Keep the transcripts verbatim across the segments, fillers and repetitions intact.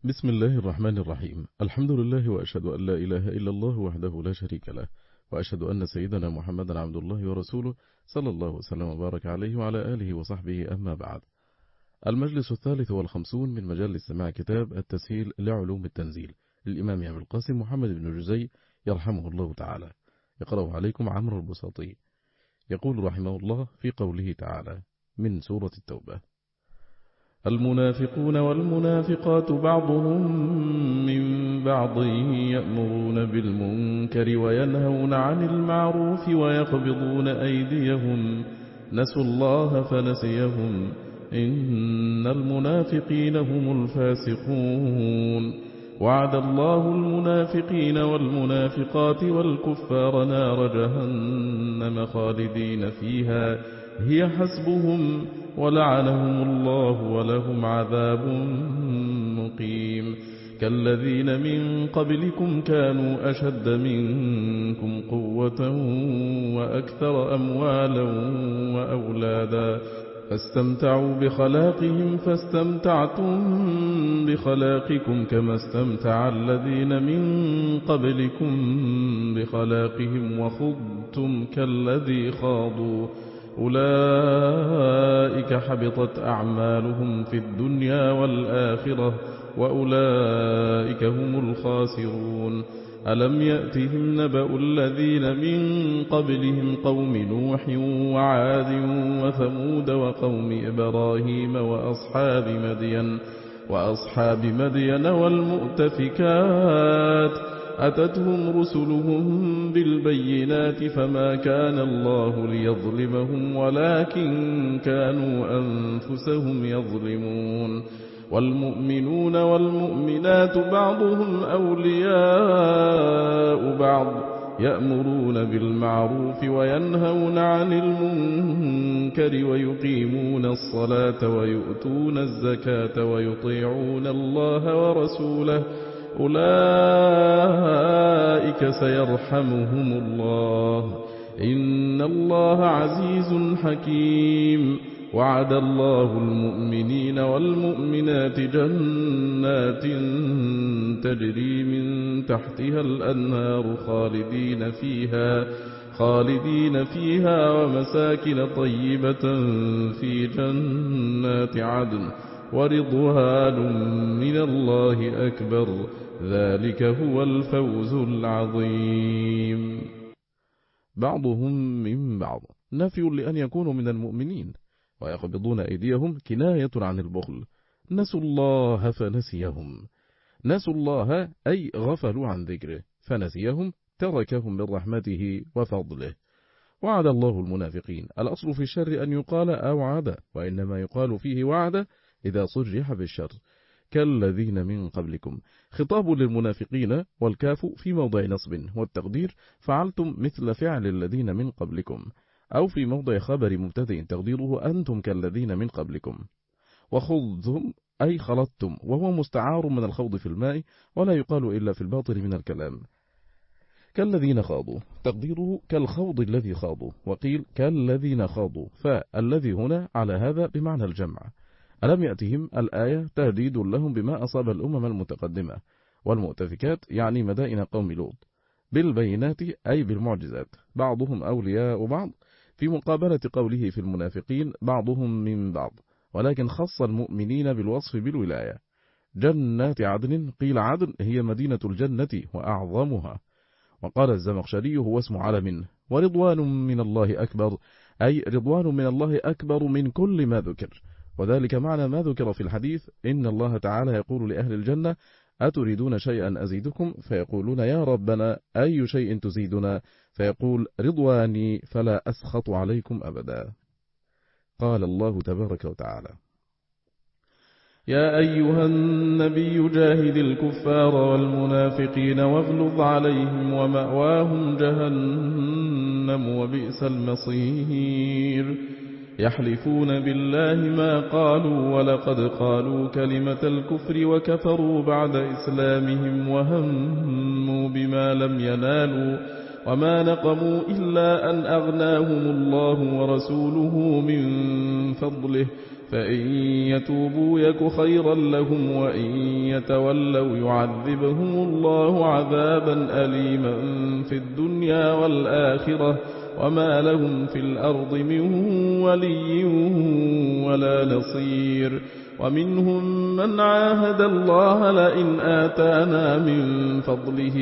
بسم الله الرحمن الرحيم. الحمد لله وأشهد أن لا إله إلا الله وحده لا شريك له، وأشهد أن سيدنا محمدا عبد الله ورسوله صلى الله وسلم وبارك عليه وعلى آله وصحبه. أما بعد، المجلس الثالث والخمسون من مجال سماع كتاب التسهيل لعلوم التنزيل للإمام أبي القاسم محمد بن جزي يرحمه الله تعالى. يقرأ عليكم عمرو البساطي. يقول رحمه الله في قوله تعالى من سورة التوبة: المنافقون والمنافقات بعضهم من بعض يأمرون بالمنكر وينهون عن المعروف ويقبضون أيديهم نسوا الله فنسيهم إن المنافقين هم الفاسقون. وعد الله المنافقين والمنافقات والكفار نار جهنم خالدين فيها هي حسبهم ولعنهم الله ولهم عذاب مقيم. كالذين من قبلكم كانوا أشد منكم قوة وأكثر أموالا وأولادا فاستمتعوا بخلاقهم فاستمتعتم بخلاقكم كما استمتع الذين من قبلكم بخلاقهم وخضتم كالذي خاضوا أولئك حبطت أعمالهم في الدنيا والآخرة وأولئك هم الخاسرون. ألم يأتهم نبأ الذين من قبلهم قوم نوح وعاد وثمود وقوم إبراهيم وأصحاب مدين وأصحاب مدين والمؤتفكات أتتهم رسلهم بالبينات فما كان الله ليظلمهم ولكن كانوا أنفسهم يظلمون. والمؤمنون والمؤمنات بعضهم أولياء بعض يأمرون بالمعروف وينهون عن المنكر ويقيمون الصلاة ويؤتون الزكاة ويطيعون الله ورسوله أولئك سيرحمهم الله إن الله عزيز حكيم. وعد الله المؤمنين والمؤمنات جنات تجري من تحتها الأنهار خالدين فيها خالدين فيها ومساكن طيبة في جنات عدن ورضوان من الله أكبر ذلك هو الفوز العظيم. بعضهم من بعض نفي لأن يكونوا من المؤمنين، ويقبضون أيديهم كناية عن البخل. نسوا الله فنسيهم. نسوا الله أي غفلوا عن ذكره، فنسيهم تركهم من رحمته وفضله. وعد الله المنافقين. الأصل في الشر أن يقال أوعد، وإنما يقال فيه وعد إذا صرح بالشر. كالذين من قبلكم خطاب للمنافقين، والكاف في موضع نصب، والتقدير فعلتم مثل فعل الذين من قبلكم، أو في موضع خبر مبتدئ تقديره أنتم كالذين من قبلكم. وخضتم أي خلطتم، وهو مستعار من الخوض في الماء، ولا يقال إلا في الباطل من الكلام. كالذين خاضوا تقديره كالخوض الذي خاضوا، وقيل كالذين خاضوا، فالذي هنا على هذا بمعنى الجمع. ألم يأتهم الآية تهديد لهم بما أصاب الأمم المتقدمة. والمؤتفكات يعني مدائن قوم لوط. بالبينات أي بالمعجزات. بعضهم أولياء بعض، في مقابلة قوله في المنافقين بعضهم من بعض، ولكن خص المؤمنين بالوصف بالولاية. جنات عدن قيل عدن هي مدينة الجنة وأعظمها، وقال الزمخشري هو اسم علم. ورضوان من الله أكبر أي رضوان من الله أكبر من كل ما ذكر، وذلك معنى ما ذكر في الحديث إن الله تعالى يقول لأهل الجنة أتريدون شيئا أزيدكم؟ فيقولون يا ربنا أي شيء تزيدنا؟ فيقول رضواني فلا أسخط عليكم أبدا. قال الله تبارك وتعالى يا أيها النبي جاهد الكفار والمنافقين واغلظ عليهم ومأواهم جهنم وبئس المصير. يحلفون بالله ما قالوا ولقد قالوا كلمة الكفر وكفروا بعد إسلامهم وهموا بما لم ينالوا وما نقموا إلا أن أغناهم الله ورسوله من فضله فإن يتوبوا يك خيرا لهم وإن يتولوا يعذبهم الله عذابا أليما في الدنيا والآخرة وما لهم في الأرض من ولي ولا نصير. ومنهم من عاهد الله لئن آتانا من فضله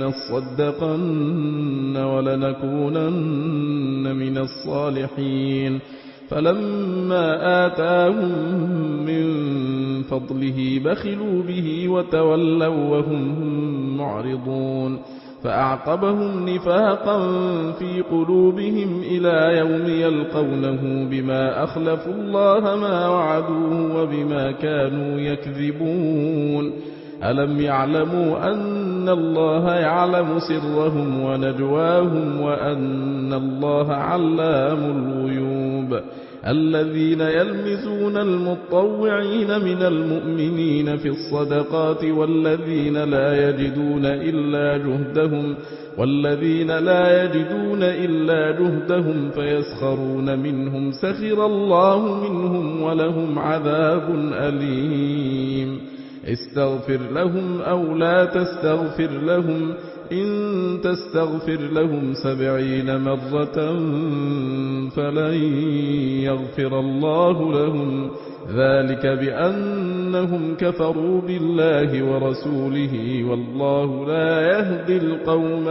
لنصدقن ولنكونن من الصالحين فلما آتاهم من فضله بخلوا به وتولوا وهم معرضون فأعقبهم نفاقا في قلوبهم إلى يوم يلقونه بما أخلفوا الله ما وعدوه وبما كانوا يكذبون. ألم يعلموا أن الله يعلم سرهم ونجواهم وأن الله علام الغيوب. الذين يلمزون المطوعين من المؤمنين في الصدقات والذين لا يجدون إلا جهدهم والذين لا يجدون إلا جهدهم فيسخرون منهم سخر الله منهم ولهم عذاب أليم. استغفر لهم أو لا تستغفر لهم إن تستغفر لهم سبعين مرة فلن يغفر الله لهم ذلك بأنهم كفروا بالله ورسوله والله لا يهدي القوم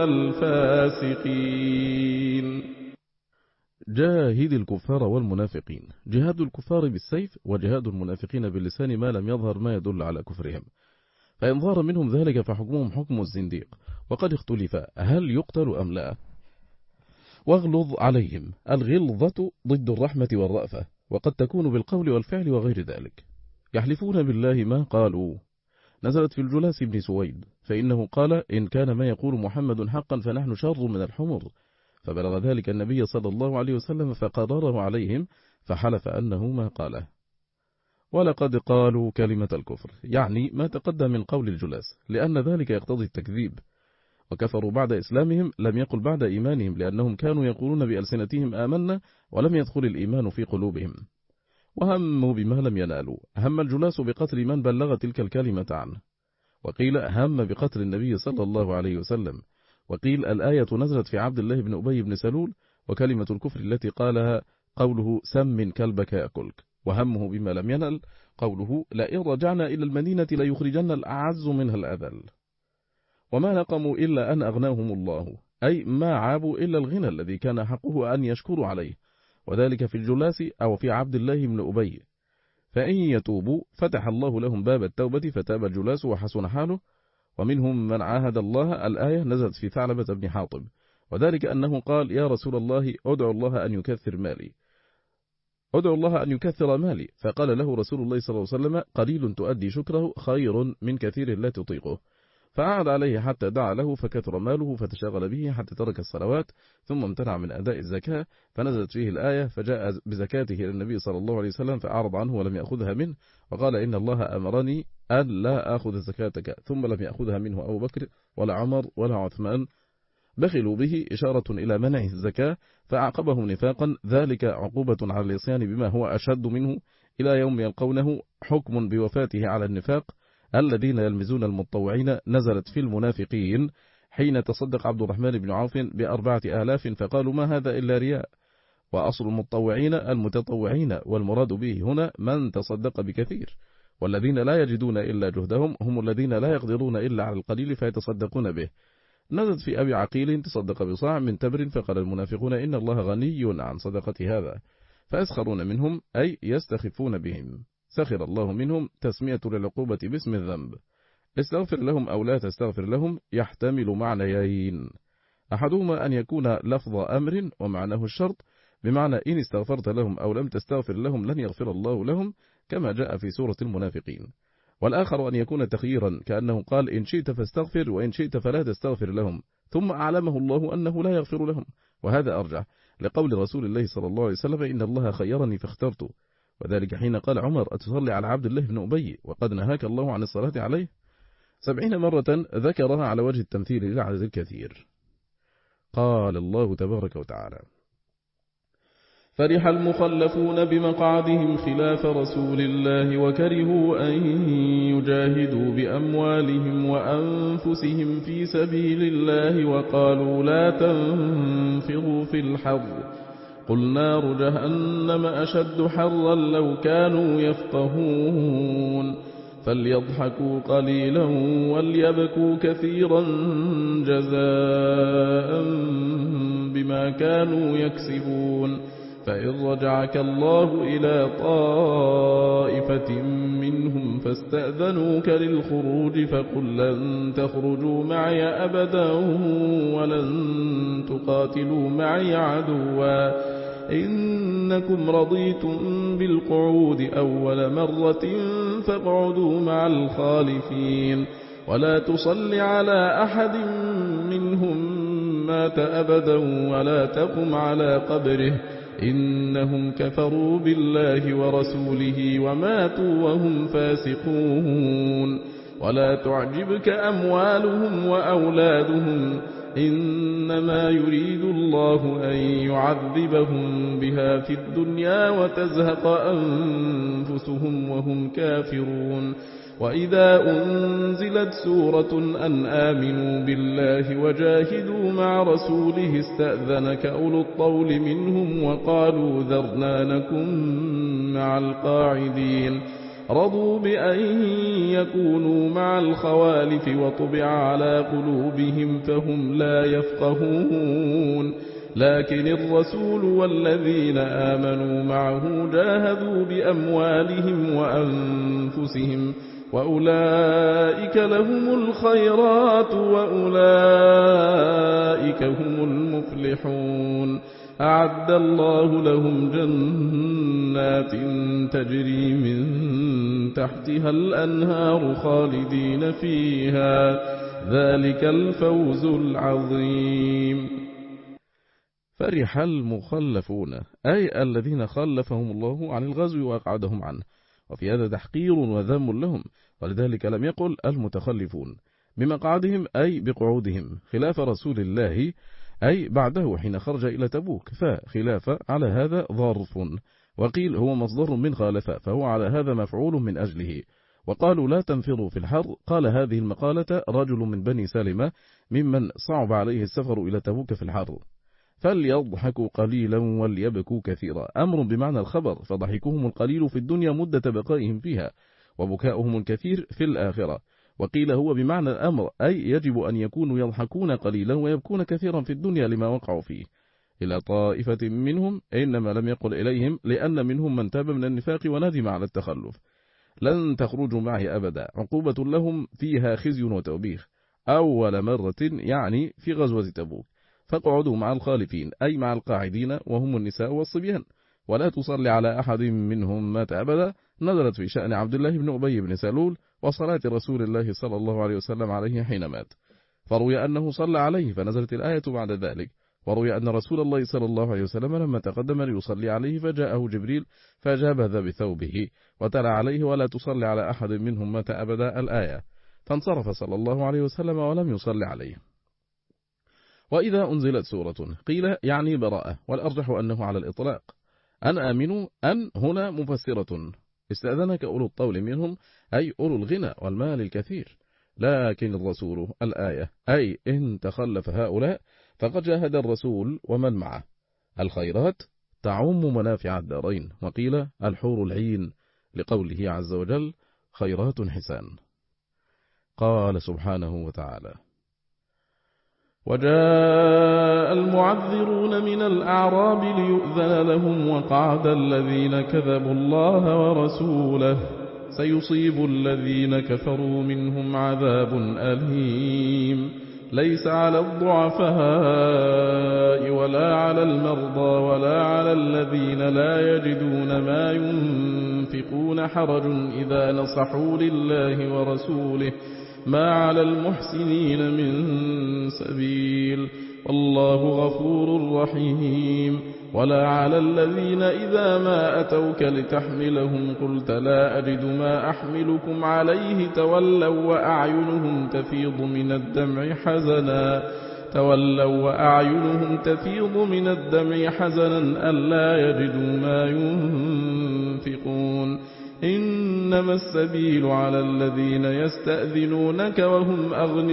الفاسقين. جاهد الكفار والمنافقين. جهاد الكفار بالسيف وجهاد المنافقين باللسان ما لم يظهر ما يدل على كفرهم، فإن ظهر منهم ذلك فحكمهم حكم الزنديق، وقد اختلف هل يقتل أم لا. واغلظ عليهم. الغلظة ضد الرحمة والرأفة، وقد تكون بالقول والفعل وغير ذلك. يحلفون بالله ما قالوا. نزلت في الجلاس بن سويد، فإنه قال إن كان ما يقول محمد حقا فنحن شر من الحمر، فبلغ ذلك النبي صلى الله عليه وسلم فقرره عليهم فحلف أنه ما قاله. ولقد قالوا كلمة الكفر، يعني ما تقدم من قول الجلاس، لأن ذلك يقتضي التكذيب، وكفروا بعد إسلامهم لم يقل بعد إيمانهم، لأنهم كانوا يقولون بألسنتهم آمنا ولم يدخل الإيمان في قلوبهم. وهموا بما لم ينالوا. هم الجلاس بقتل من بلغ تلك الكلمة عنه، وقيل هم بقتل النبي صلى الله عليه وسلم، وقيل الآية نزلت في عبد الله بن أبي بن سلول، وكلمة الكفر التي قالها قوله سم كلبك يأكلك. وهمه بما لم ينل قوله لئن رجعنا إلى المدينة ليخرجن الأعز منها الأذل. وما نقموا إلا أن أغناهم الله، أي ما عابوا إلا الغنى الذي كان حقه أن يشكروا عليه، وذلك في الجلاس أو في عبد الله بن أبي. فإن يتوبوا فتح الله لهم باب التوبة فتاب الجلاس وحسن حاله. ومنهم من عاهد الله. الآية نزلت في ثعلبة بن حاطب، وذلك أنه قال يا رسول الله أدعو الله أن يكثر مالي أدعو الله أن يكثر مالي فقال له رسول الله صلى الله عليه وسلم قليل تؤدي شكره خير من كثير لا تطيقه. فأعد عليه حتى دعا له فكثر ماله فتشغل به حتى ترك الصلوات ثم امتنع من أداء الزكاة، فنزلت فيه الآية فجاء بزكاته إلى النبي صلى الله عليه وسلم فأعرض عنه ولم يأخذها منه، وقال إن الله أمرني أن لا أخذ زكاتك، ثم لم يأخذها منه أبو بكر ولا عمر ولا عثمان، بخلوا به إشارة إلى منعه الزكاة، فأعقبهم نفاقا، ذلك عقوبة على العصيان بما هو أشد منه إلى يوم يلقونه، حكم بوفاته على النفاق. الذين يلمزون المتطوعين نزلت في المنافقين حين تصدق عبد الرحمن بن عوف بأربعة آلاف فقالوا ما هذا إلا رياء. وأصل المتطوعين المتطوعين، والمراد به هنا من تصدق بكثير، والذين لا يجدون إلا جهدهم هم الذين لا يقدرون إلا على القليل فيتصدقون به. نزلت في أبي عقيل تصدق بصاع من تمر فقال المنافقون إن الله غني عن صدقة هذا، فيسخرون منهم أي يستخفون بهم. سخر الله منهم تسمية للعقوبة باسم الذنب. استغفر لهم أو لا تستغفر لهم يحتمل معنيين، أحدهما أن يكون لفظ أمر ومعناه الشرط، بمعنى إن استغفرت لهم أو لم تستغفر لهم لن يغفر الله لهم كما جاء في سورة المنافقين. والآخر أن يكون تخييرا كأنه قال إن شئت فاستغفر وإن شئت فلا تستغفر لهم، ثم أعلمه الله أنه لا يغفر لهم، وهذا أرجح لقول رسول الله صلى الله عليه وسلم إن الله خيرني فاخترته، وذلك حين قال عمر أتصلي على عبد الله بن أبي وقد نهاك الله عن الصلاة عليه سبعين مرة، ذكرها على وجه التمثيل للعدد الكثير. قال الله تبارك وتعالى فرح المخلفون بمقعدهم خلاف رسول الله وكرهوا أن يجاهدوا بأموالهم وأنفسهم في سبيل الله وقالوا لا تنفروا في الحر قل نار جهنم أشد حرا لو كانوا يفقهون فليضحكوا قليلا وليبكوا كثيرا جزاء بما كانوا يكسبون فإن رجعك الله إلى طائفة منهم فاستأذنوك للخروج فقل لن تخرجوا معي أبدا ولن تقاتلوا معي عدوا إنكم رضيتم بالقعود أول مرة فاقعدوا مع الخالفين ولا تصل على أحد منهم مات أبدا ولا تقم على قبره إنهم كفروا بالله ورسوله وماتوا وهم فاسقون ولا تعجبك أموالهم وأولادهم إنما يريد الله أن يعذبهم بها في الدنيا وتزهق أنفسهم وهم كافرون وإذا أنزلت سورة أن آمنوا بالله وجاهدوا مع رسوله استأذنك أولو الطول منهم وقالوا ذرنا نكن مع القاعدين رضوا بأن يكونوا مع الخوالف وطبع على قلوبهم فهم لا يفقهون لكن الرسول والذين آمنوا معه جاهدوا بأموالهم وأنفسهم وأولئك لهم الخيرات وأولئك هم المفلحون أعد الله لهم جنات تجري من تحتها الأنهار خالدين فيها ذلك الفوز العظيم. فرح المخلفون أي الذين خلفهم الله عن الغزو وأقعدهم عنه، وفي هذا تحقير وذم لهم، ولذلك لم يقل المتخلفون بمقعدهم أي بقعودهم خلاف رسول الله أي بعده حين خرج إلى تبوك، فخلاف على هذا ظرف، وقيل هو مصدر من خالف فهو على هذا مفعول من أجله. وقالوا لا تنفروا في الحر، قال هذه المقالة رجل من بني سالمة ممن صعب عليه السفر إلى تبوك في الحر. فليضحكوا قليلا وليبكوا كثيرا، أمر بمعنى الخبر، فضحكهم القليل في الدنيا مدة بقائهم فيها وبكاؤهم الكثير في الآخرة. وقيل هو بمعنى الأمر أي يجب أن يكونوا يضحكون قليلا ويبكون كثيرا في الدنيا لما وقعوا فيه. إلى طائفة منهم إنما لم يقل إليهم لأن منهم من تاب من النفاق وندم على التخلف. لن تخرجوا معي أبدا عقوبة لهم فيها خزي وتوبيخ أول مرة يعني في غزوة تبوك، فاقعدوا مع الخالفين أي مع القاعدين وهم النساء والصبيان ولا تصلي على أحد منهم مات أبدا، نزلت في شأن عبد الله بن أبي بن سلول وصلاة رسول الله صلى الله عليه وسلم عليه حين مات، فروي أنه صلى عليه فنزلت الآية بعد ذلك. وروي أن رسول الله صلى الله عليه وسلم لما تقدم ليصلي عليه فجاءه جبريل فجابذ بثوبه وتلا عليه ولا تصلي على أحد منهم مات أبدا الآية، فانصرف صلى الله عليه وسلم ولم يصلي عليه. وإذا أنزلت سورة قيل يعني براءة، والأرجح أنه على الإطلاق. أن آمنوا أن هنا مفسرة، استأذنك أولو الطول منهم أي أولو الغنى والمال الكثير، لكن الرسول الآية أي إن تخلف هؤلاء فقد جاهد الرسول ومن معه. الخيرات تعم منافع الدارين، وقيل الحور العين لقوله عز وجل خيرات حسان. قال سبحانه وتعالى وجاء المعذرون من الأعراب ليؤذن لهم وقعد الذين كذبوا الله ورسوله سيصيب الذين كفروا منهم عذاب أليم ليس على الضعفاء ولا على المرضى ولا على الذين لا يجدون ما ينفقون حرج إذا نصحوا لله ورسوله ما على المحسنين من سبيل والله غفور رحيم. ولا على الذين إذا ما أتوك لتحملهم قلت لا أجد ما أحملكم عليه تولوا وأعينهم تفيض من الدمع حزنا تولوا وأعينهم تفيض من الدمع حزنا ألا يجدوا ما ينفقون إنما السبيل على الذين يستأذنونك وهم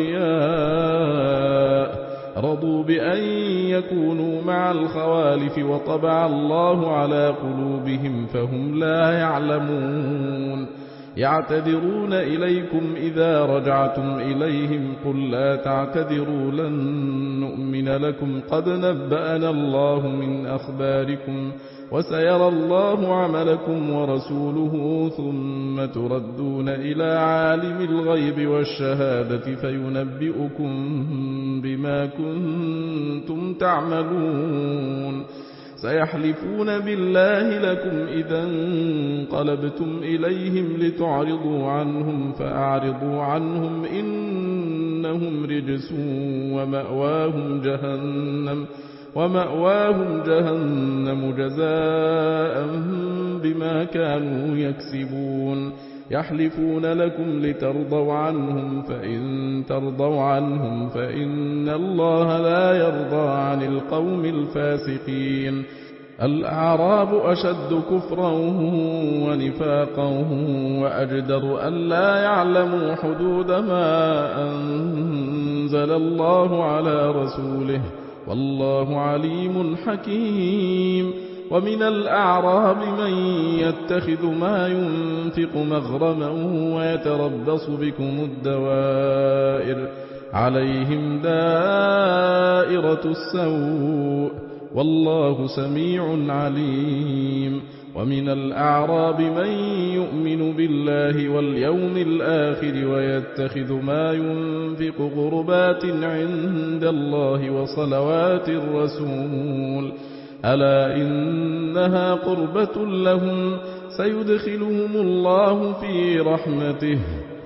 أغنياء رضوا بأن يكونوا مع الخوالف وطبع الله على قلوبهم فهم لا يعلمون يعتذرون إليكم إذا رجعتم إليهم قل لا تعتذروا لن نؤمن لكم قد نبأنا الله من أخباركم وسيرى الله عملكم ورسوله ثم تردون إلى عالم الغيب والشهادة فينبئكم بما كنتم تعملون سيحلفون بالله لكم إذا انقلبتم إليهم لتعرضوا عنهم فأعرضوا عنهم إنهم رجس ومأواهم جهنم ومأواهم جهنم جزاء بما كانوا يكسبون يحلفون لكم لترضوا عنهم فإن ترضوا عنهم فإن الله لا يرضى عن القوم الفاسقين الأعراب أشد كفرا ونفاقا وأجدر أن لا يعلموا حدود ما أنزل الله على رسوله والله عليم حكيم ومن الأعراب من يتخذ ما ينفق مغرما ويتربص بكم الدوائر عليهم دائرة السوء والله سميع عليم ومن الأعراب من يؤمن بالله واليوم الآخر ويتخذ ما ينفق قربات عند الله وصلوات الرسول ألا إنها قربة لهم سيدخلهم الله في رحمته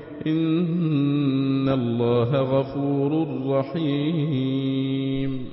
إن الله غفور رحيم.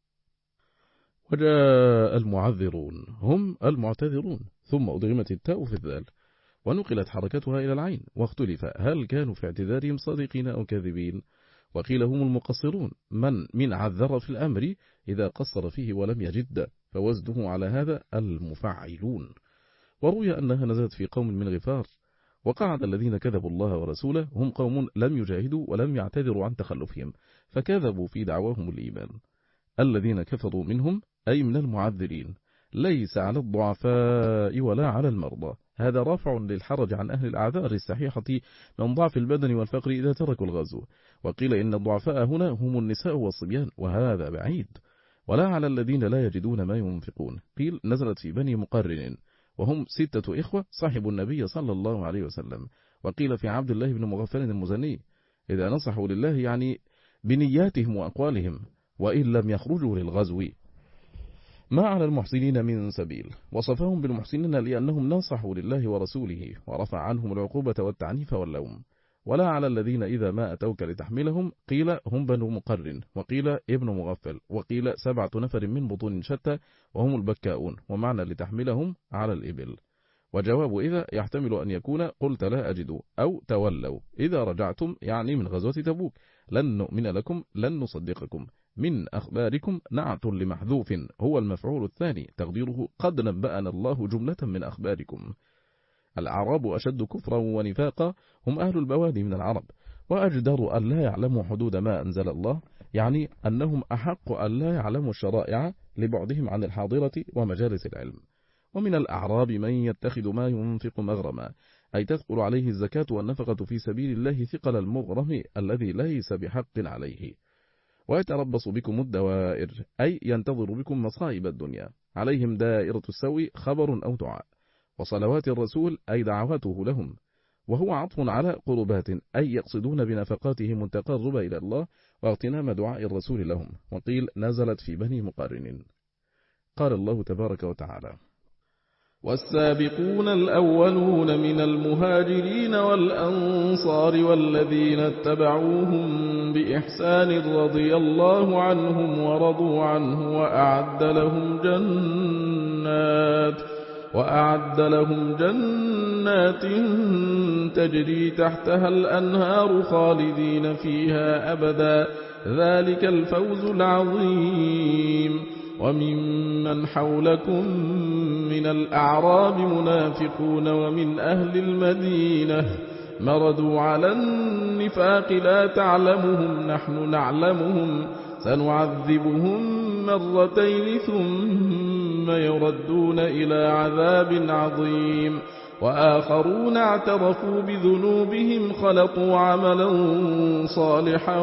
وجاء المعذرون هم المعتذرون ثم أدغمت التاء في الذال ونقلت حركتها إلى العين واختلف هل كانوا في اعتذارهم صادقين أو كاذبين وقيل هم المقصرون من من عذر في الأمر إذا قصر فيه ولم يجد فوزنه على هذا المفعلون. وروي أنها نزلت في قوم من غفار وقعد الذين كذبوا الله ورسوله هم قوم لم يجاهدوا ولم يعتذروا عن تخلفهم فكذبوا في دعواهم الإيمان الذين كفروا منهم أي من المعذرين ليس على الضعفاء ولا على المرضى هذا رافع للحرج عن أهل الأعذار الصحيحة من ضعف البدن والفقر إذا تركوا الغزو وقيل إن الضعفاء هنا هم النساء والصبيان وهذا بعيد ولا على الذين لا يجدون ما ينفقون قيل نزلت في بني مقرن وهم ستة إخوة صاحب النبي صلى الله عليه وسلم وقيل في عبد الله بن مغفل المزني إذا نصحوا لله يعني بنياتهم وأقوالهم وإن لم يخرجوا للغزو ما على المحسنين من سبيل وصفهم بالمحسنين لأنهم نصحوا لله ورسوله ورفع عنهم العقوبة والتعنيف واللوم ولا على الذين إذا ما أتوك لتحملهم قيل هم بنو مقرن وقيل ابن مغفل وقيل سبعة نفر من بطون شتى وهم البكاؤون ومعنى لتحملهم على الإبل وجواب إذا يحتمل أن يكون قلت لا أجد أو تولوا إذا رجعتم يعني من غزوة تبوك لن نؤمن لكم لن نصدقكم من أخباركم نعت لمحذوف هو المفعول الثاني تقديره قد نبأنا الله جملة من أخباركم. الأعراب أشد كفرا ونفاقا هم أهل البوادي من العرب وأجدر أن لا يعلموا حدود ما أنزل الله يعني أنهم أحق أن لا يعلموا الشرائع لبعدهم عن الحاضرة ومجالس العلم. ومن الأعراب من يتخذ ما ينفق مغرما أي تثقل عليه الزكاة والنفقة في سبيل الله ثقل المغرم الذي ليس بحق عليه ويتربص بكم الدوائر أي ينتظر بكم مصائب الدنيا عليهم دائرة السوء خبر أو دعاء وصلوات الرسول أي دعواته لهم وهو عطف على قربات أي يقصدون بنفقاتهم التقرب إلى الله واغتنام دعاء الرسول لهم وقيل نزلت في بني مقارن. قال الله تبارك وتعالى والسابقون الأولون من المهاجرين والأنصار والذين اتبعوهم بإحسان رضي الله عنهم ورضوا عنه وأعد لهم جنات وأعد لهم جنات تجري تحتها الأنهار خالدين فيها أبدا ذلك الفوز العظيم. وممن حولكم من الأعراب منافقون ومن أهل المدينة مردوا على النفاق لا تعلمهم نحن نعلمهم سنعذبهم مرتين ثم يردون إلى عذاب عظيم. وآخرون اعترفوا بذنوبهم خلطوا عملا صالحا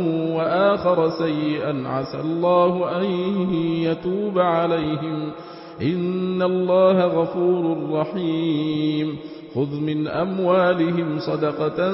وآخر سيئا عسى الله أن يتوب عليهم إن الله غفور رحيم. خذ من أموالهم صدقة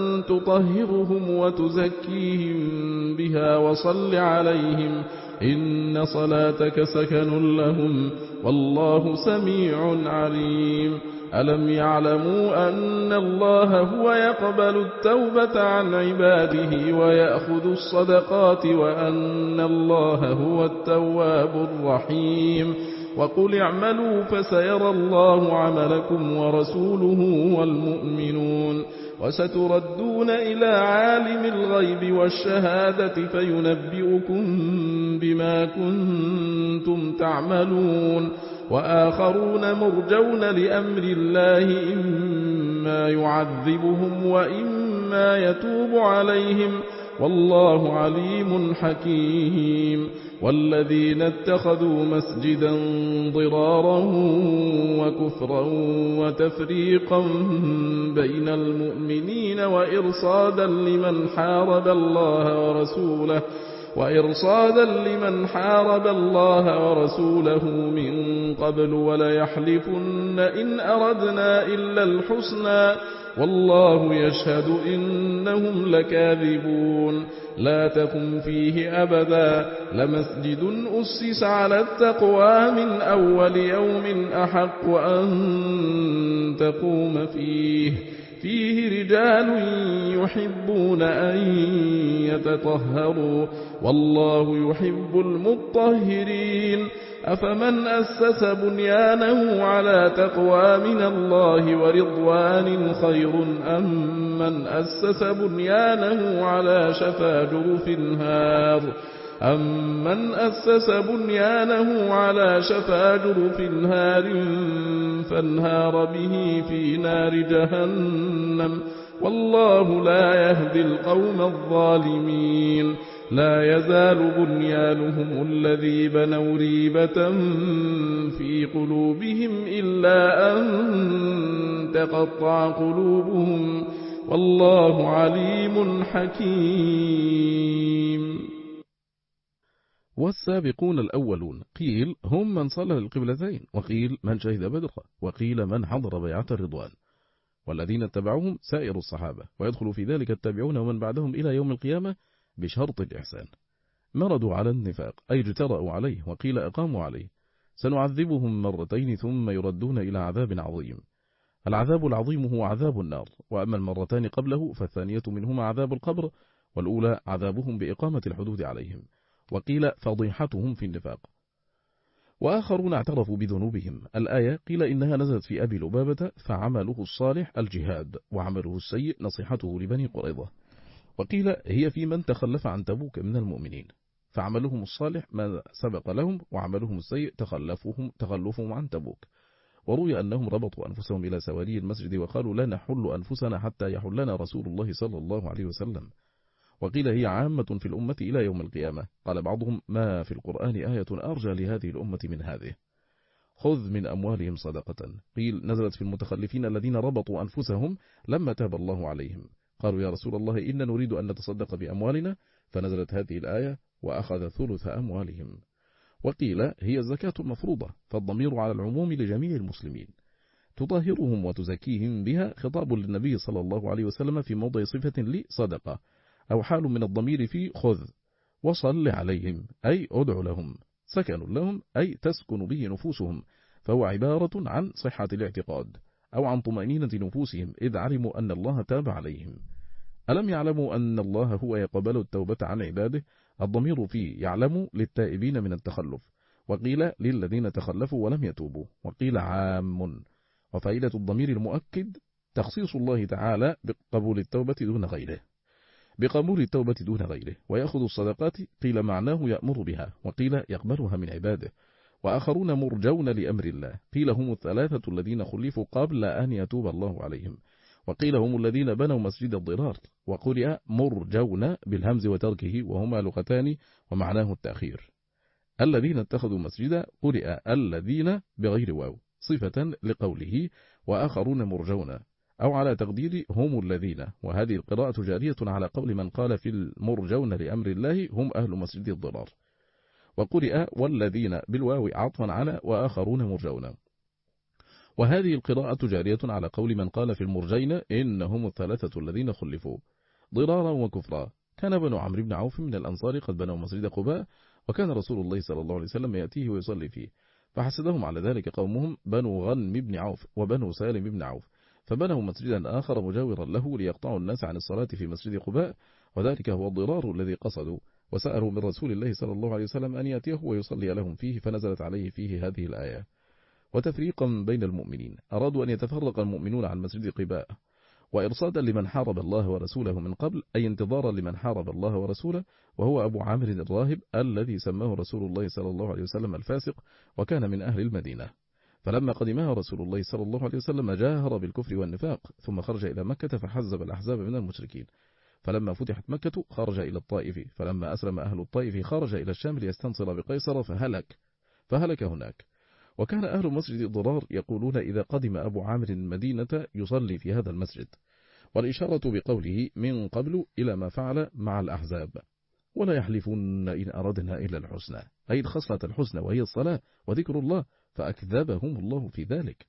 تطهرهم وتزكيهم بها وصل عليهم إن صلاتك سكن لهم والله سميع عليم. ألم يعلموا أن الله هو يقبل التوبة عن عباده ويأخذ الصدقات وأن الله هو التواب الرحيم. وقل اعملوا فسيرى الله عملكم ورسوله والمؤمنون وستردون إلى عالم الغيب والشهادة فينبئكم بما كنتم تعملون. وآخرون مرجون لأمر الله إما يعذبهم وإما يتوب عليهم والله عليم حكيم. والذين اتخذوا مسجدا ضرارا وكفرا وتفريقا بين المؤمنين وإرصادا لمن حارب الله ورسوله وإرصادا لمن حارب الله ورسوله من قبل وليحلفن إن أردنا إلا الحسنى والله يشهد إنهم لكاذبون. لا تقم فيه أبدا لمسجد أسس على التقوى من أول يوم أحق أن تقوم فيه فيه رجال يحبون أن يتطهروا والله يحب المطهرين. أفمن أسس بنيانه على تقوى من الله ورضوان خير أم من أسس بنيانه على شفا جرف هار أمن أسس بنيانه على شفا جرف هار فانهار به في نار جهنم والله لا يهدي القوم الظالمين. لا يزال بنيانهم الذي بنوا ريبة في قلوبهم إلا أن تقطع قلوبهم والله عليم حكيم. والسابقون الأولون قيل هم من صلى للقبلتين وقيل من شهد بدرا وقيل من حضر بيعة الرضوان والذين اتبعوهم سائر الصحابة ويدخل في ذلك التابعون ومن بعدهم إلى يوم القيامة بشرط الإحسان. مردوا على النفاق أي اجترأوا عليه وقيل أقاموا عليه سنعذبهم مرتين ثم يردون إلى عذاب عظيم. العذاب العظيم هو عذاب النار وأما المرتان قبله فالثانية منهما عذاب القبر والأولى عذابهم بإقامة الحدود عليهم وقيل فضيحتهم في النفاق. وآخرون اعترفوا بذنوبهم. الآية قيل إنها نزلت في أبي لبابة فعمله الصالح الجهاد وعمله السيء نصيحته لبني قريظة وقيل هي في من تخلف عن تبوك من المؤمنين فعملهم الصالح ما سبق لهم وعملهم السيء تخلفهم, تخلفهم عن تبوك. وروي أنهم ربطوا أنفسهم إلى سواري المسجد وقالوا لا نحل أنفسنا حتى يحلنا رسول الله صلى الله عليه وسلم. وقيل هي عامة في الأمة إلى يوم القيامة. قال بعضهم ما في القرآن آية أرجى لهذه الأمة من هذه. خذ من أموالهم صدقة قيل نزلت في المتخلفين الذين ربطوا أنفسهم لما تاب الله عليهم قالوا يا رسول الله إن نريد أن نتصدق بأموالنا فنزلت هذه الآية وأخذ ثلث أموالهم. وقيل هي الزكاة المفروضة فالضمير على العموم لجميع المسلمين تطهرهم وتزكيهم بها خطاب للنبي صلى الله عليه وسلم في موضع صفة لصدقة أو حال من الضمير في خذ. وصل عليهم أي أدع لهم سكن لهم أي تسكن به نفوسهم فهو عبارة عن صحة الاعتقاد أو عن طمأنينة نفوسهم إذ علموا أن الله تاب عليهم. ألم يعلموا أن الله هو يقبل التوبة عن عباده الضمير فيه يعلم للتائبين من التخلف وقيل للذين تخلفوا ولم يتوبوا، وقيل عام. وفائدة الضمير المؤكد تخصيص الله تعالى بقبول التوبة دون غيره بقبول التوبة دون غيره ويأخذ الصدقات، قيل معناه يأمر بها، وقيل يقبلها من عباده. وآخرون مرجون لأمر الله، قيل هم الثلاثة الذين خلفوا قبل أن يتوب الله عليهم، وقيل هم الذين بنوا مسجد الضرار، وقرئ مرجون بالهمز وتركه، وهما لغتان ومعناه التأخير. الذين اتخذوا مسجدا قرئ الذين بغير واو صفة لقوله وآخرون مرجون، أو على تقدير هم الذين، وهذه القراءة جارية على قول من قال في المرجون لأمر الله هم أهل مسجد الضرار. وقرئ والذين بالواو عطفا على وآخرون مرجون، وهذه القراءة جارية على قول من قال في المرجين إنهم الثلاثة الذين خلفوا ضرارا وكفرا. كان بنو عمرو بن عوف من الأنصار قد بنوا مسجد قباء، وكان رسول الله صلى الله عليه وسلم يأتيه ويصلي فيه، فحسدهم على ذلك قومهم بنو غنم بن عوف وبنو سالم بن عوف، فبنوا مسجدا آخر مجاورا له ليقطعوا الناس عن الصلاة في مسجد قباء، وذلك هو الضرار الذي قصدوا، وسألوا من رسول الله صلى الله عليه وسلم أن يأتيه ويصلي لهم فيه، فنزلت عليه فيه هذه الآية. وتفريقا بين المؤمنين، أرادوا أن يتفرق المؤمنون عن مسجد قباء، وإرصادا لمن حارب الله ورسوله من قبل، أي انتظارا لمن حارب الله ورسوله، وهو أبو عامر الراهب الذي سماه رسول الله صلى الله عليه وسلم الفاسق، وكان من أهل المدينة. فلما قدمها رسول الله صلى الله عليه وسلم جاهر بالكفر والنفاق، ثم خرج إلى مكة فحزب الأحزاب من المشركين. فلما فتحت مكة خرج إلى الطائف، فلما أسلم أهل الطائف خرج إلى الشام ليستنصر بقيصر فهلك فهلك هناك. وكان أهل مسجد الضرار يقولون إذا قدم أبو عامر المدينة يصلي في هذا المسجد، والإشارة بقوله من قبل إلى ما فعل مع الأحزاب. ولا يحلفون إن أردنا إلا الحسنى، أي الخصلة الحسنى وهي الصلاة وذكر الله، فأكذبهم الله في ذلك.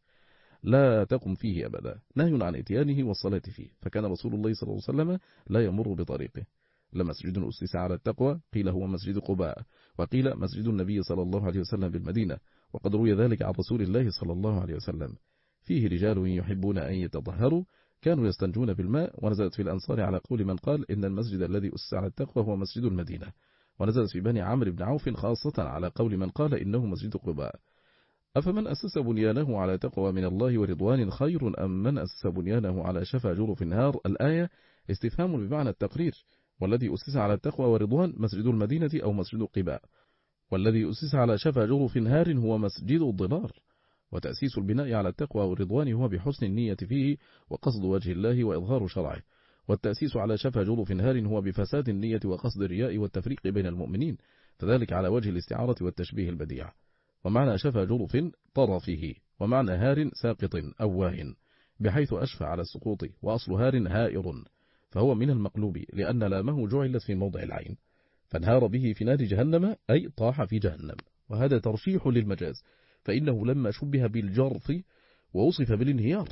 لا تقم فيه أبدا، نهي عن إتيانه والصلاة فيه، فكان رسول الله صلى الله عليه وسلم لا يمر بطريقه. لمسجد أسس على التقوى قيل هو مسجد قباء، وقيل مسجد النبي صلى الله عليه وسلم بالمدينة، وقد روي ذلك عن رسول الله صلى الله عليه وسلم. فيه رجال يحبون أن يتطهروا كانوا يستنجون بالماء، ونزلت في الأنصار على قول من قال إن المسجد الذي أسس على التقوى هو مسجد المدينة، ونزلت في بني عمرو بن عوف خاصة على قول من قال إنه مسجد قباء. أفمن أسس بنيانه على تقوى من الله ورضوان خير أم من أسس بنيانه على شفا جرف النار؟ الآية استفهام بمعنى التقرير، والذي أسس على التقوى ورضوان مسجد المدينة أو مسجد قباء، والذي أسس على شفا جرف نهار هو مسجد الضرار. وتأسيس البناء على التقوى والرضوان هو بحسن النية فيه وقصد وجه الله وإظهار شرعه، والتأسيس على شفا جرف نهار هو بفساد النية وقصد الرياء والتفريق بين المؤمنين، فذلك على وجه الاستعارة والتشبيه البديع. ومعنى شفا جرف طرفه، ومعنى هار ساقط أو واهن، بحيث أشفى على السقوط، وأصل هار هائر، فهو من المقلوب لأن لامه جعلت في موضع العين، فانهار به في نار جهنم أي طاح في جهنم. وهذا ترشيح للمجاز، فإنه لما شبه بالجرف ووصف بالانهيار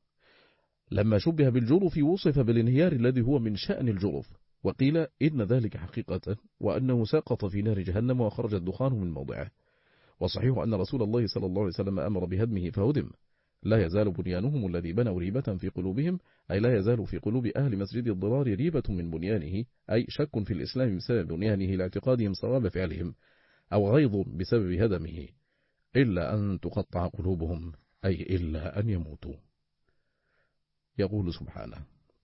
لما شبه بالجرف وصف بالانهيار الذي هو من شأن الجرف، وقيل إن ذلك حقيقة وأنه سقط في نار جهنم وخرج الدخان من موضعه. وصحيح أن رسول الله صلى الله عليه وسلم أمر بهدمه فهدم. لا يزال بنيانهم الذي بنوا ريبة في قلوبهم، أي لا يزال في قلوب أهل مسجد الضرار ريبة من بنيانه، أي شك في الإسلام بسبب بنيانه لاعتقادهم صواب فعلهم، أو غيظ بسبب هدمه، إلا أن تقطع قلوبهم، أي إلا أن يموتوا. يقول سبحانه: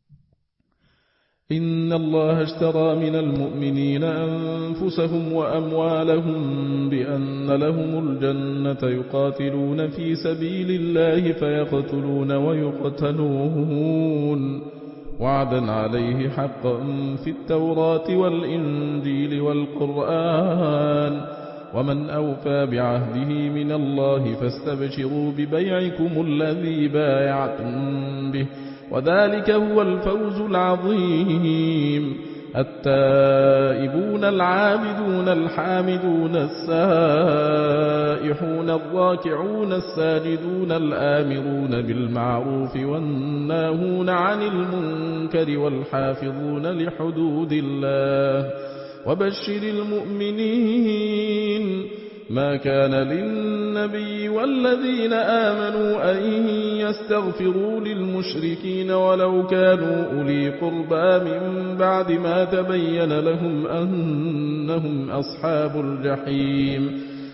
إن الله اشترى من المؤمنين أنفسهم وأموالهم بأن لهم الجنة يقاتلون في سبيل الله فيقتلون ويقتلون، وعدا عليه حقا في التوراة والإنجيل والقرآن، ومن أوفى بعهده من الله فاستبشروا ببيعكم الذي بايعتم به، وذلك هو الفوز العظيم. التائبون العابدون الحامدون السائحون الراكعون الساجدون الآمرون بالمعروف والناهون عن المنكر والحافظون لحدود الله، وبشر المؤمنين. ما كان للنبي والذين آمنوا أن يستغفروا للمشركين ولو كانوا أولي قربى من بعد ما تبين لهم أنهم أصحاب الجحيم،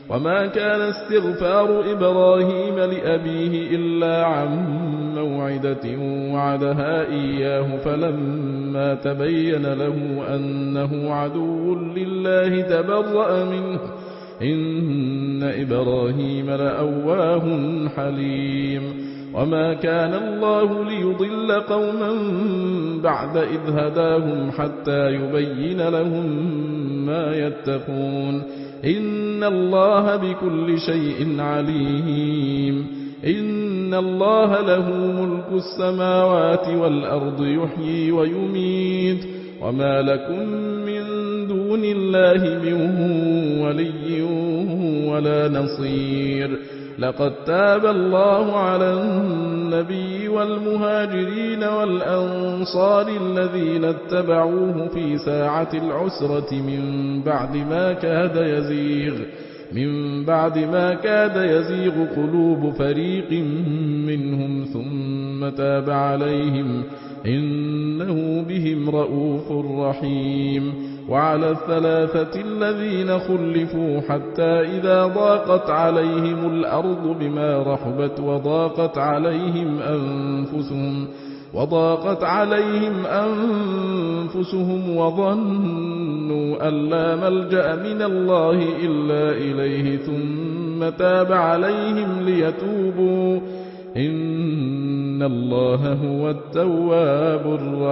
وما كان استغفار إبراهيم لأبيه إلا عن موعدة وعدها إياه فلما تبين له أنه عدو لله تبرأ منه إن إبراهيم لأواه حليم وما كان الله ليضل قوما بعد إذ هداهم حتى يبين لهم ما يتقون إن الله بكل شيء عليم إن الله له ملك السماوات والأرض يحيي ويميت وما لكم من دون الله من ولي ولا نصير لقد تاب الله على النبي والمهاجرين والأنصار الذين اتبعوه في ساعة العسرة من بعد ما كاد يزيغ من بعد ما كاد يزيغ قلوب فريق منهم ثم تاب عليهم إنه بهم رؤوف رحيم وعلى الثلاثة الذين خلفوا حتى إذا ضاقت عليهم الأرض بما رحبت وضاقت عليهم أنفسهم وضاقت عليهم أنفسهم وظنوا أن لا ملجأ من الله إلا إليه ثم تاب عليهم ليتوبوا إن الله هو التواب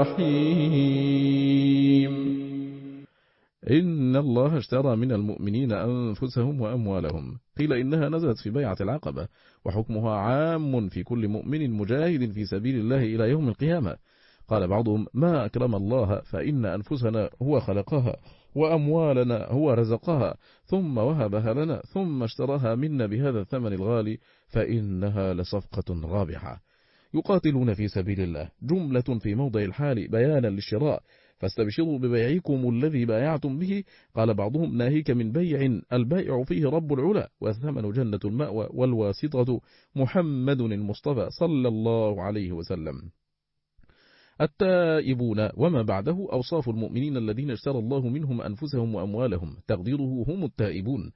الرحيم إن الله اشترى من المؤمنين أنفسهم وأموالهم. قيل إنها نزلت في بيعة العقبة، وحكمها عام في كل مؤمن مجاهد في سبيل الله إلى يوم القيامة. قال بعضهم: ما أكرم الله، فإن أنفسنا هو خلقها وأموالنا هو رزقها ثم وهبها لنا ثم اشتراها منا بهذا الثمن الغالي، فإنها لصفقة رابحة. يقاتلون في سبيل الله جملة في موضع الحال بيانا للشراء، فاستبشروا ببيعكم الذي بايعتم به. قال بعضهم: ناهيك من بيع البائع فيه رب العلا، والثمن جنة المأوى، والواسطة محمد المصطفى صلى الله عليه وسلم. التائبون وما بعده أوصاف المؤمنين الذين اشترى الله منهم أنفسهم وأموالهم، تقديره هم التائبون.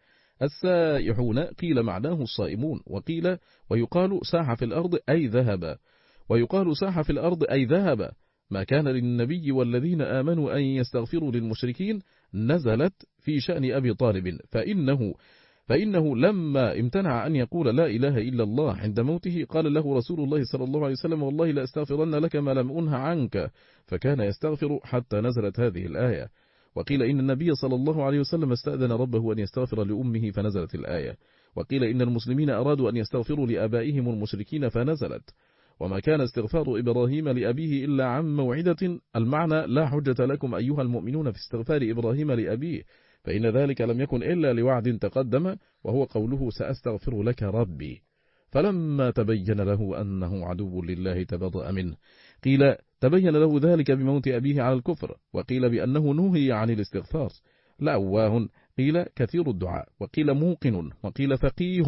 السائحون قيل معناه الصائمون، وقيل ويقال ساح في الأرض أي ذهب، ويقال ساح في الأرض أي ذهب. ما كان للنبي والذين آمنوا أن يستغفروا للمشركين نزلت في شأن أبي طالب، فإنه فإنه لما امتنع أن يقول لا إله إلا الله عند موته قال له رسول الله صلى الله عليه وسلم: والله لا أستغفرن لك ما لم أنه عنك، فكان يستغفر حتى نزلت هذه الآية. وقيل إن النبي صلى الله عليه وسلم استأذن ربه أن يستغفر لأمه فنزلت الآية. وقيل إن المسلمين أرادوا أن يستغفروا لآبائهم المشركين فنزلت. وما كان استغفار إبراهيم لأبيه إلا عن موعدة، المعنى: لا حجة لكم أيها المؤمنون في استغفار إبراهيم لأبيه، فإن ذلك لم يكن إلا لوعد تقدم، وهو قوله: سأستغفر لك ربي. فلما تبين له أنه عدو لله تبرأ منه. قيل تبين له ذلك بموت أبيه على الكفر، وقيل بأنه نهي عن الاستغفار. لأواه، قيل كثير الدعاء، وقيل موقن، وقيل فقيه،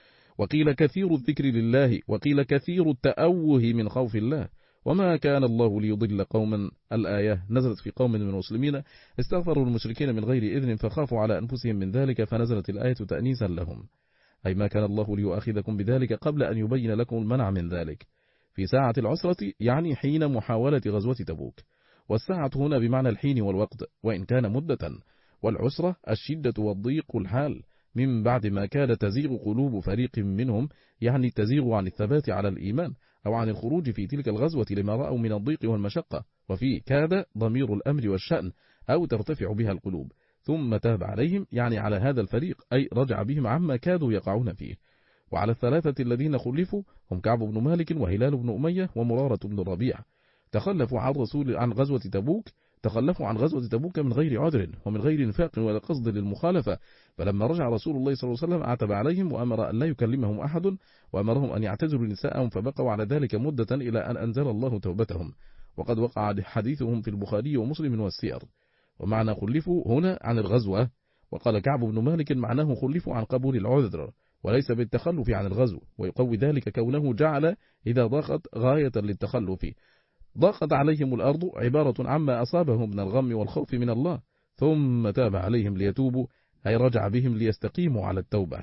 وقيل كثير الذكر لله، وقيل كثير التأوه من خوف الله. وما كان الله ليضل قوما، الآية نزلت في قوم من المسلمين استغفروا المشركين من غير إذن فخافوا على أنفسهم من ذلك، فنزلت الآية تأنيسا لهم، أي ما كان الله ليؤاخذكم بذلك قبل أن يبين لكم المنع من ذلك في ساعة العسرة، يعني حين محاولة غزوة تبوك. والساعة هنا بمعنى الحين والوقت، وإن كان مدة، والعسرة الشدة والضيق الحال من بعد ما كاد تزيغ قلوب فريق منهم، يعني تزيغ عن الثبات على الإيمان أو عن الخروج في تلك الغزوة لما رأوا من الضيق والمشقة. وفي كاد ضمير الأمر والشأن، أو ترتفع بها القلوب. ثم تاب عليهم، يعني على هذا الفريق، أي رجع بهم عما كادوا يقعون فيه. وعلى الثلاثة الذين خلفوا هم كعب بن مالك وهلال بن أمية ومرارة بن الربيع، تخلفوا عن رسول عن غزوة تبوك تخلفوا عن غزوة تبوك من غير عذر ومن غير نفاق ولا قصد للمخالفة. فلما رجع رسول الله صلى الله عليه وسلم عتب عليهم وأمر أن لا يكلمهم أحد، وأمرهم أن يعتزلوا نساءهم، فبقوا على ذلك مدة إلى أن أنزل الله توبتهم. وقد وقع حديثهم في البخاري ومسلم والسير. ومعنى خلفوا هنا عن الغزوة. وقال كعب بن مالك معناه خلفوا عن قبول العذر وليس بالتخلف عن الغزو، ويقوي ذلك كونه جعل إذا ضاقت غاية للتخلف. ضاقت عليهم الأرض عبارة عما أصابهم من الغم والخوف من الله، ثم تاب عليهم ليتوبوا، أي رجع بهم ليستقيموا على التوبة.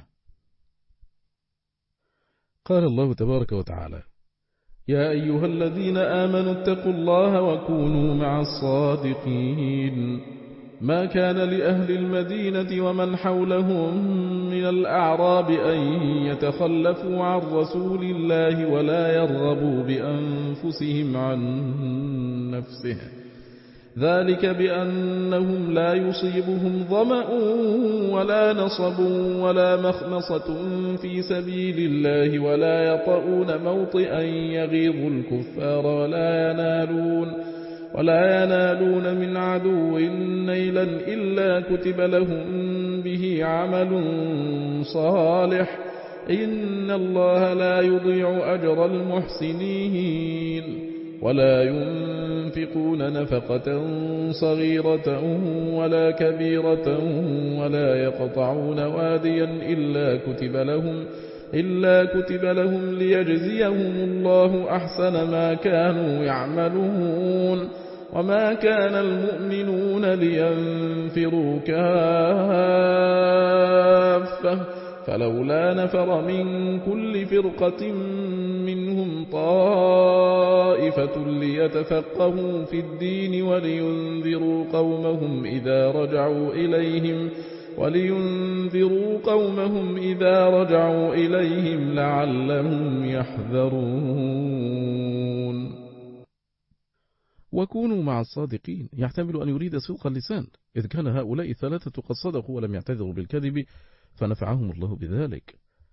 قال الله تبارك وتعالى: يا أيها الذين آمنوا اتقوا الله وكونوا مع الصادقين. ما كان لأهل المدينة ومن حولهم من الأعراب أن يتخلفوا عن رسول الله ولا يرغبوا بأنفسهم عن نفسه، ذلك بأنهم لا يصيبهم ظمأ ولا نصب ولا مخمصة في سبيل الله ولا يطؤون موطئا يغيظ الكفار ولا ينالون ولا ينالون من عدو نيلا إلا كتب لهم به عمل صالح، إن الله لا يضيع أجر المحسنين. ولا ينفقون نفقة صغيرة ولا كبيرة ولا يقطعون واديا إلا كتب لهم إلا كتب لهم ليجزيهم الله أحسن ما كانوا يعملون. وما كان المؤمنون لينفروا كافة، فلولا نفر من كل فرقة منهم طائفة ليتفقهوا في الدين ولينذروا قومهم إذا رجعوا إليهم ولينذروا قومهم إذا رجعوا إليهم لعلهم يحذرون. وكونوا مع الصادقين يحتمل أن يريد صدق اللسان، إذ كان هؤلاء الثلاثة قد صدقوا ولم يعتذروا بالكذب فنفعهم الله بذلك.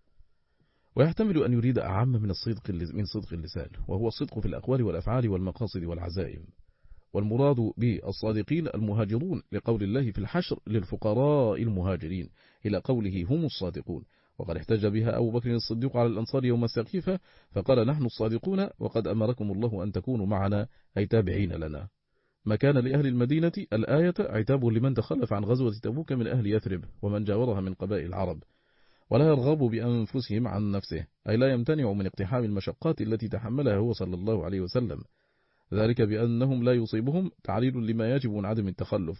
ويحتمل أن يريد أعم من الصدق من صدق اللسان، وهو الصدق في الأقوال والأفعال والمقاصد والعزائم. والمراد بالصادقين المهاجرون، لقول الله في الحشر للفقراء المهاجرين إلى قوله هم الصادقون. وقد احتج بها أبو بكر الصديق على الأنصار يوم السقيفة فقال: نحن الصادقون وقد أمركم الله أن تكونوا معنا أي تابعين لنا. ما كان لأهل المدينة الآية عتاب لمن تخلف عن غزوة تبوك من أهل يثرب ومن جاورها من قبائل العرب، ولا يرغبوا بأنفسهم عن نفسه، أي لا يمتنعوا من اقتحام المشقات التي تحملها هو صلى الله عليه وسلم، ذلك بأنهم لا يصيبهم تعليل لما يجب من عدم التخلف: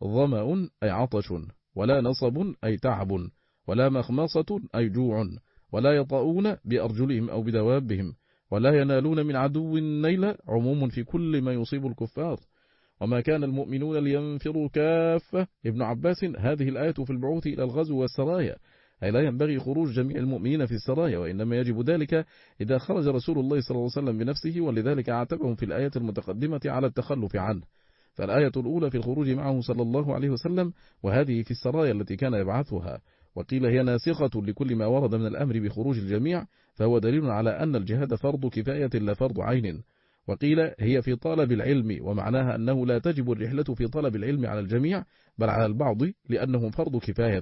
ظمأ أي عطش، ولا نصب أي تعب، ولا مخمصة أي جوع، ولا يطؤون بأرجلهم أو بدوابهم، ولا ينالون من عدو نيل، عموم في كل ما يصيب الكفار. وما كان المؤمنون لينفروا كافة. ابن عباس: هذه الآية في البعوث إلى الغزو والسرايا، أي لا ينبغي خروج جميع المؤمنين في السرايا، وإنما يجب ذلك إذا خرج رسول الله صلى الله عليه وسلم بنفسه، ولذلك عاتبهم في الآية المتقدمة على التخلف عنه. فالآية الأولى في الخروج معه صلى الله عليه وسلم، وهذه في السرايا التي كان يبعثها. وقيل هي ناسخة لكل ما ورد من الأمر بخروج الجميع، فهو دليل على أن الجهاد فرض كفاية لا فرض عين. وقيل هي في طلب العلم، ومعناها أنه لا تجب الرحلة في طلب العلم على الجميع بل على البعض لأنهم فرض كفاية.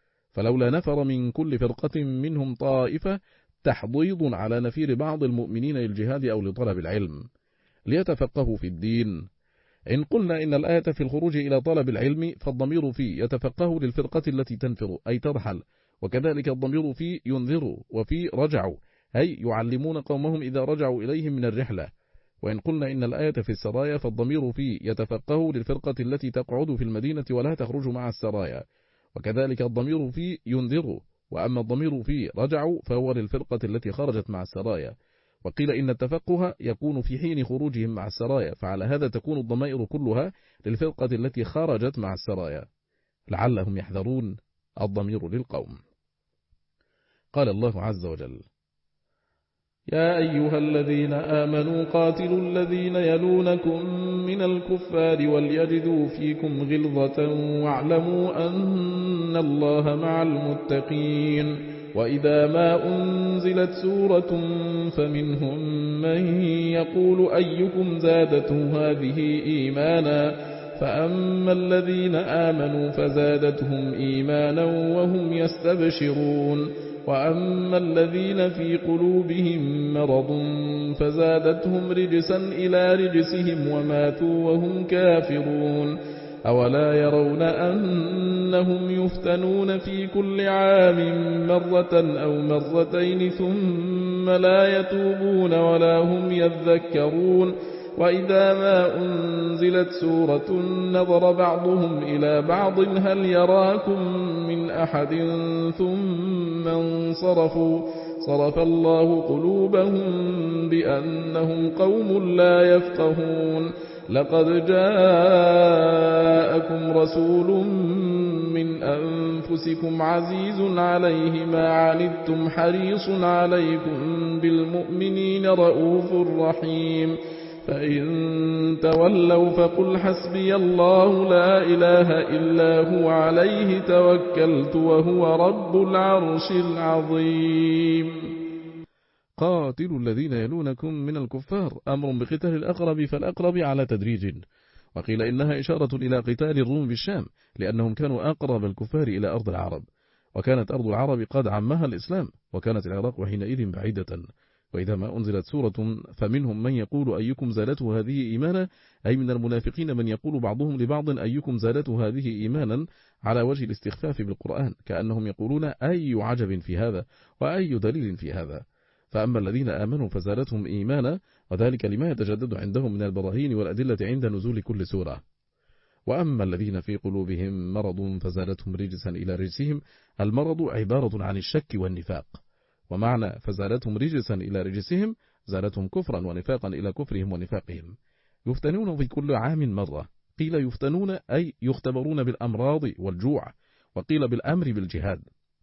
فلولا نفر من كل فرقة منهم طائفة تحضيض على نفير بعض المؤمنين للجهاد أو لطلب العلم ليتفقهوا في الدين. إن قلنا إن الآية في الخروج إلى طلب العلم فالضمير في يتفقه للفرقة التي تنفر أي ترحل، وكذلك الضمير في ينذروا وفي رجعوا أي يعلمون قومهم إذا رجعوا إليهم من الرحلة. وإن قلنا إن الآية في السرايا فالضمير في يتفقه للفرقة التي تقعد في المدينة ولا تخرج مع السرايا، وكذلك الضمير في ينذروا. وأما الضمير في رجعوا فهو للفرقة التي خرجت مع السرايا. وقيل إن التفقه يكون في حين خروجهم مع السرايا، فعلى هذا تكون الضمائر كلها للفرقة التي خرجت مع السرايا لعلهم يحذرون، الضمير للقوم. قال الله عز وجل: يا أيها الذين آمنوا قاتلوا الذين يلونكم من الكفار وليجدوا فيكم غلظة واعلموا أن الله مع المتقين. وإذا ما أنزلت سورة فمنهم من يقول أيكم زادته هذه إيمانا، فأما الذين آمنوا فزادتهم إيمانا وهم يستبشرون، وأما الذين في قلوبهم مرض فزادتهم رجسا إلى رجسهم وماتوا وهم كافرون. أولا يرون أنهم يفتنون في كل عام مرة أو مرتين ثم لا يتوبون ولا هم يذكرون، وإذا ما أنزلت سورة نظر بعضهم إلى بعض هل يراكم من أحد ثم انصرفوا صرف الله قلوبهم بأنهم قوم لا يفقهون لقد جاءكم رسول من أنفسكم عزيز عليه ما عنتم حريص عليكم بالمؤمنين رؤوف رحيم فإن تولوا فقل حسبي الله لا إله إلا هو عليه توكلت وهو رب العرش العظيم. قاتلوا الذين يلونكم من الكفار أمر بقتال الأقرب فالأقرب على تدريج. وقيل إنها إشارة إلى قتال الروم بالشام لأنهم كانوا أقرب الكفار إلى أرض العرب، وكانت أرض العرب قد عمها الإسلام، وكانت العراق حينئذ بعيدة. وإذا ما أنزلت سورة فمنهم من يقول أيكم زادته هذه إيمانا، أي من المنافقين من يقول بعضهم لبعض أيكم زادته هذه إيمانا على وجه الاستخفاف بالقرآن، كأنهم يقولون أي عجب في هذا وأي دليل في هذا. فأما الذين آمنوا فزادتهم إيمانا، وذلك لما يتجدد عندهم من البراهين والأدلة عند نزول كل سورة. وأما الذين في قلوبهم مرض فزادتهم رجسا إلى رجسهم، المرض عبارة عن الشك والنفاق، ومعنى فزادتهم رجسا إلى رجسهم زادتهم كفرا ونفاقا إلى كفرهم ونفاقهم. يفتنون في كل عام مرة، قيل يفتنون أي يختبرون بالأمراض والجوع، وقيل بالأمر بالجهاد.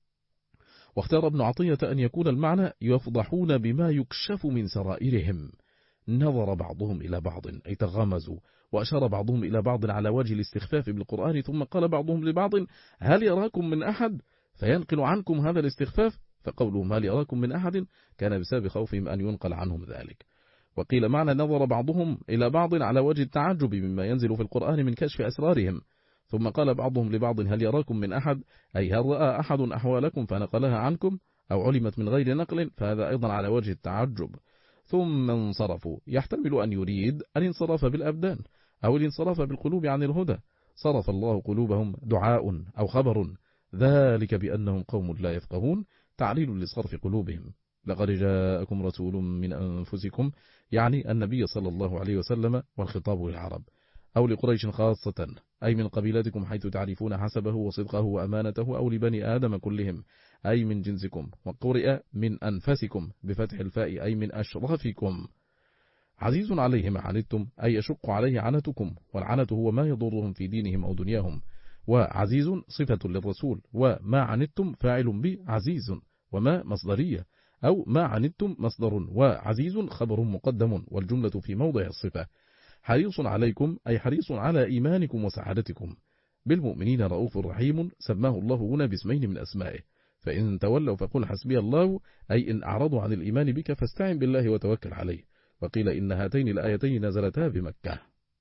واختار ابن عطية أن يكون المعنى يفضحون بما يكشف من سرائرهم. نظر بعضهم إلى بعض أي تغامزوا، وأشار بعضهم إلى بعض على وجه الاستخفاف بالقرآن، ثم قال بعضهم لبعض هل يراكم من أحد، فينقل عنكم هذا الاستخفاف، فقولهم هل يراكم من أحد كان بسبب خوفهم أن ينقل عنهم ذلك. وقيل معنى نظر بعضهم إلى بعض على وجه التعجب مما ينزل في القرآن من كشف أسرارهم، ثم قال بعضهم لبعض هل يراكم من أحد، أي هل رأى أحد أحوالكم فنقلها عنكم، أو علمت من غير نقل، فهذا أيضا على وجه التعجب. ثم انصرفوا يحتمل أن يريد الانصراف بالأبدان أو الانصراف بالقلوب عن الهدى، صرف الله قلوبهم دعاء أو خبر، ذلك بأنهم قوم لا يفقهون، تعليل لصرف قلوبهم. لقد جاءكم رسول من أنفسكم، يعني النبي صلى الله عليه وسلم، والخطاب للعرب أو لقريش خاصة، أي من قبيلتكم حيث تعرفون حسبه وصدقه وأمانته، أو لبني آدم كلهم أي من جنسكم، وقرئ من أنفسكم بفتح الفاء أي من أشرافكم. عزيز عليه ما عنتم أي يشق عليه عنتكم، والعنت هو ما يضرهم في دينهم أو دنياهم، وعزيز صفة للرسول، وما عنتم فاعل بعزيز، وما مصدرية، أو ما عنتم مصدر، وعزيز خبر مقدم، والجملة في موضع الصفة. حريص عليكم أي حريص على إيمانكم وسعادتكم. بالمؤمنين رؤوف رحيم، سماه الله هنا باسمين من أسمائه. فإن تولوا فقل حسبي الله، أي إن أعرضوا عن الإيمان بك فاستعن بالله وتوكل عليه. وقيل إن هاتين الآيتين نزلتا بمكة.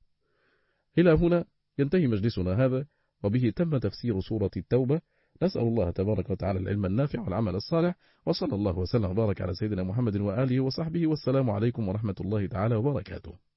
إلى هنا ينتهي مجلسنا هذا، وبه تم تفسير سورة التوبة. نسأل الله تبارك وتعالى العلم النافع والعمل الصالح، وصلى الله وسلم وبارك على سيدنا محمد وآله وصحبه، والسلام عليكم ورحمة الله تعالى وبركاته.